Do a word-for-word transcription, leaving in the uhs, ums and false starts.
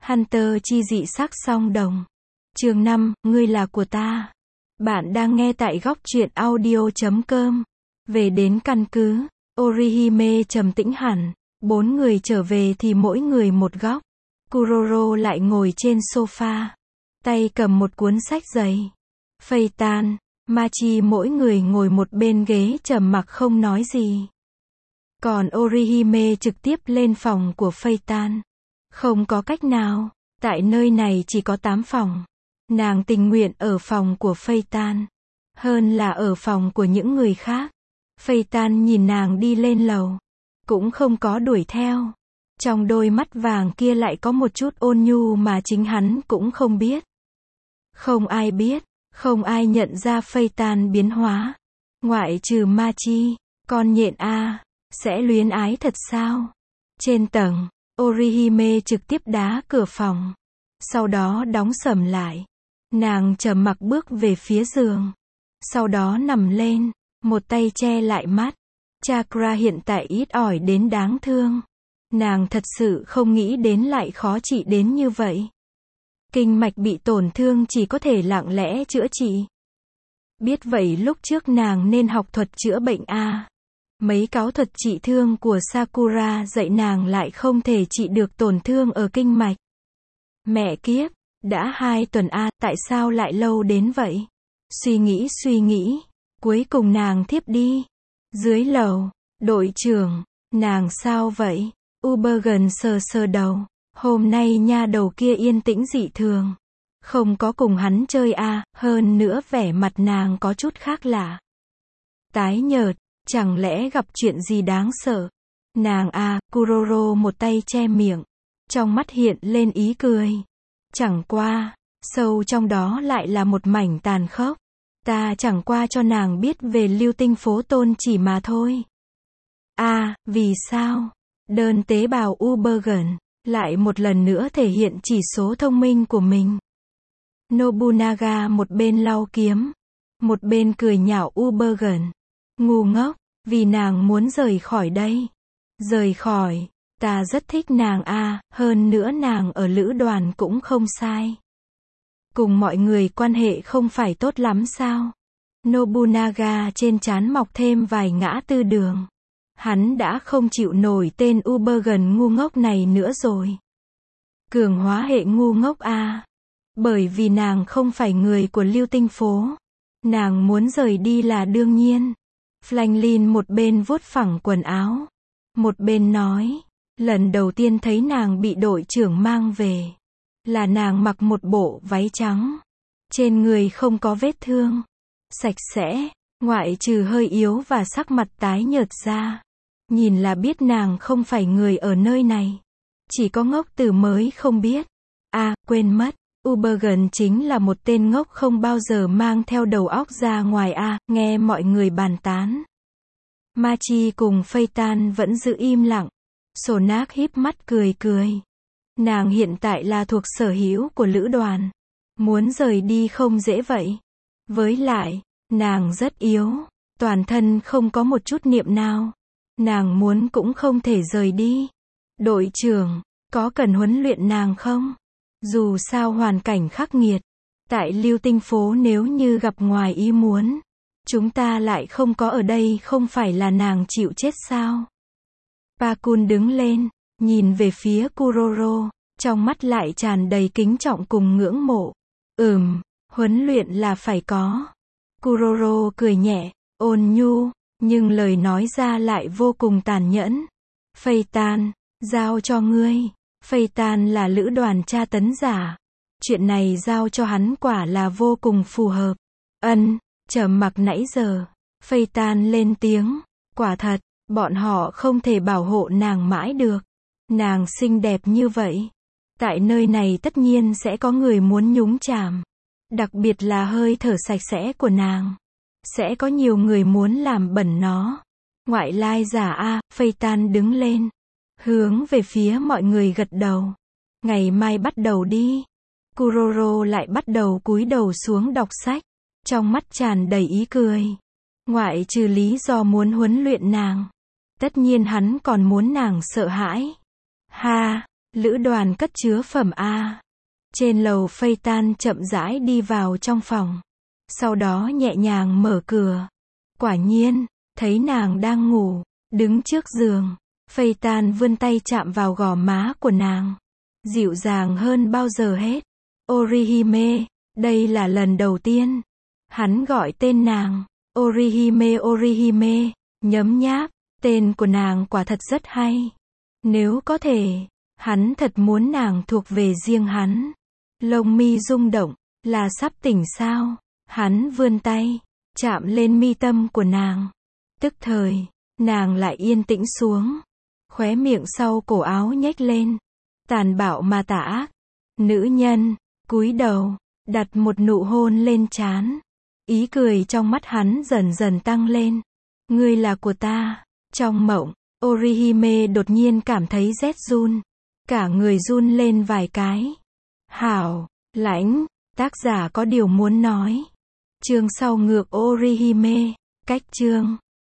Hunter chi dị sắc song đồng. Chương năm, ngươi là của ta. Bạn đang nghe tại góc truyện audio chấm com. Về đến căn cứ, Orihime trầm tĩnh hẳn. Bốn người trở về thì mỗi người một góc. Kuroro lại ngồi trên sofa. Tay cầm một cuốn sách dày. Phaeton, Machi mỗi người ngồi một bên ghế trầm mặc không nói gì. Còn Orihime trực tiếp lên phòng của Phaeton. Không có cách nào, tại nơi này chỉ có tám phòng. Nàng tình nguyện ở phòng của Phaeton, hơn là ở phòng của những người khác. Phaeton nhìn nàng đi lên lầu, cũng không có đuổi theo. Trong đôi mắt vàng kia lại có một chút ôn nhu mà chính hắn cũng không biết. Không ai biết, không ai nhận ra Phaeton biến hóa. Ngoại trừ Machi, con nhện a, sẽ luyến ái thật sao? Trên tầng, Orihime trực tiếp đá cửa phòng. Sau đó đóng sầm lại. Nàng trầm mặc bước về phía giường. Sau đó nằm lên, một tay che lại mắt. Chakra hiện tại ít ỏi đến đáng thương. Nàng thật sự không nghĩ đến lại khó trị đến như vậy. Kinh mạch bị tổn thương chỉ có thể lặng lẽ chữa trị. Biết vậy lúc trước nàng nên học thuật chữa bệnh a. Mấy cáo thuật trị thương của Sakura dạy nàng lại không thể trị được tổn thương ở kinh mạch. Mẹ kiếp, đã hai tuần a, tại sao lại lâu đến vậy? Suy nghĩ suy nghĩ, cuối cùng nàng thiếp đi. Dưới lầu, đội trưởng, nàng sao vậy? Ubergen sờ sờ đầu, hôm nay nha đầu kia yên tĩnh dị thường. Không có cùng hắn chơi a, hơn nữa vẻ mặt nàng có chút khác lạ. Tái nhợt, chẳng lẽ gặp chuyện gì đáng sợ? Nàng a, Kuroro một tay che miệng, trong mắt hiện lên ý cười. Chẳng qua, sâu trong đó lại là một mảnh tàn khốc. Ta chẳng qua cho nàng biết về lưu tinh phố tôn chỉ mà thôi. A, à, vì sao? Đơn tế bào Ubergen lại một lần nữa thể hiện chỉ số thông minh của mình. Nobunaga một bên lau kiếm, một bên cười nhạo Ubergen. Ngu ngốc, vì nàng muốn rời khỏi đây. Rời khỏi, ta rất thích nàng a, à, hơn nữa nàng ở lữ đoàn cũng không sai. Cùng mọi người quan hệ không phải tốt lắm sao? Nobunaga trên trán mọc thêm vài ngã tư đường. Hắn đã không chịu nổi tên Ubergen ngu ngốc này nữa rồi. Cường hóa hệ ngu ngốc a. À. Bởi vì nàng không phải người của lưu tinh phố. Nàng muốn rời đi là đương nhiên. Franklin một bên vuốt phẳng quần áo, một bên nói, lần đầu tiên thấy nàng bị đội trưởng mang về, là nàng mặc một bộ váy trắng, trên người không có vết thương, sạch sẽ, ngoại trừ hơi yếu và sắc mặt tái nhợt ra. Nhìn là biết nàng không phải người ở nơi này. Chỉ có ngốc tử mới không biết. À, quên mất. Ubergen chính là một tên ngốc không bao giờ mang theo đầu óc ra ngoài a, à, nghe mọi người bàn tán. Machi cùng Phaeton vẫn giữ im lặng. Sonak híp mắt cười cười. Nàng hiện tại là thuộc sở hữu của lữ đoàn. Muốn rời đi không dễ vậy. Với lại, nàng rất yếu. Toàn thân không có một chút niệm nào. Nàng muốn cũng không thể rời đi. Đội trưởng, có cần huấn luyện nàng không? Dù sao hoàn cảnh khắc nghiệt, tại lưu tinh phố nếu như gặp ngoài ý muốn, chúng ta lại không có ở đây không phải là nàng chịu chết sao? Pakun đứng lên, nhìn về phía Kuroro, trong mắt lại tràn đầy kính trọng cùng ngưỡng mộ. Ừm, huấn luyện là phải có. Kuroro cười nhẹ, ôn nhu, nhưng lời nói ra lại vô cùng tàn nhẫn. Phaeton, giao cho ngươi. Phaeton là lữ đoàn tra tấn giả. Chuyện này giao cho hắn quả là vô cùng phù hợp. Ân, trầm mặc nãy giờ. Phaeton lên tiếng. Quả thật, bọn họ không thể bảo hộ nàng mãi được. Nàng xinh đẹp như vậy. Tại nơi này tất nhiên sẽ có người muốn nhúng chàm. Đặc biệt là hơi thở sạch sẽ của nàng. Sẽ có nhiều người muốn làm bẩn nó. Ngoại lai giả a, Phaeton đứng lên. Hướng về phía mọi người gật đầu. Ngày mai bắt đầu đi. Kuroro lại bắt đầu cúi đầu xuống đọc sách. Trong mắt tràn đầy ý cười. Ngoại trừ lý do muốn huấn luyện nàng. Tất nhiên hắn còn muốn nàng sợ hãi. Ha, Lữ đoàn cất chứa phẩm A. Trên lầu Phây Tan chậm rãi đi vào trong phòng. Sau đó nhẹ nhàng mở cửa. Quả nhiên, thấy nàng đang ngủ, đứng trước giường. Phây Tan vươn tay chạm vào gò má của nàng. Dịu dàng hơn bao giờ hết. Orihime, đây là lần đầu tiên. Hắn gọi tên nàng. Orihime Orihime, nhấm nháp, tên của nàng quả thật rất hay. Nếu có thể, hắn thật muốn nàng thuộc về riêng hắn. Lông mi rung động, là sắp tỉnh sao? Hắn vươn tay, chạm lên mi tâm của nàng. Tức thời, nàng lại yên tĩnh xuống. Khóe miệng sau cổ áo nhếch lên. Tàn bạo mà tà ác. Nữ nhân, cúi đầu, đặt một nụ hôn lên trán. Ý cười trong mắt hắn dần dần tăng lên. Ngươi là của ta. Trong mộng, Orihime đột nhiên cảm thấy rét run. Cả người run lên vài cái. Hảo, lãnh, tác giả có điều muốn nói. Chương sau ngược Orihime, cách chương.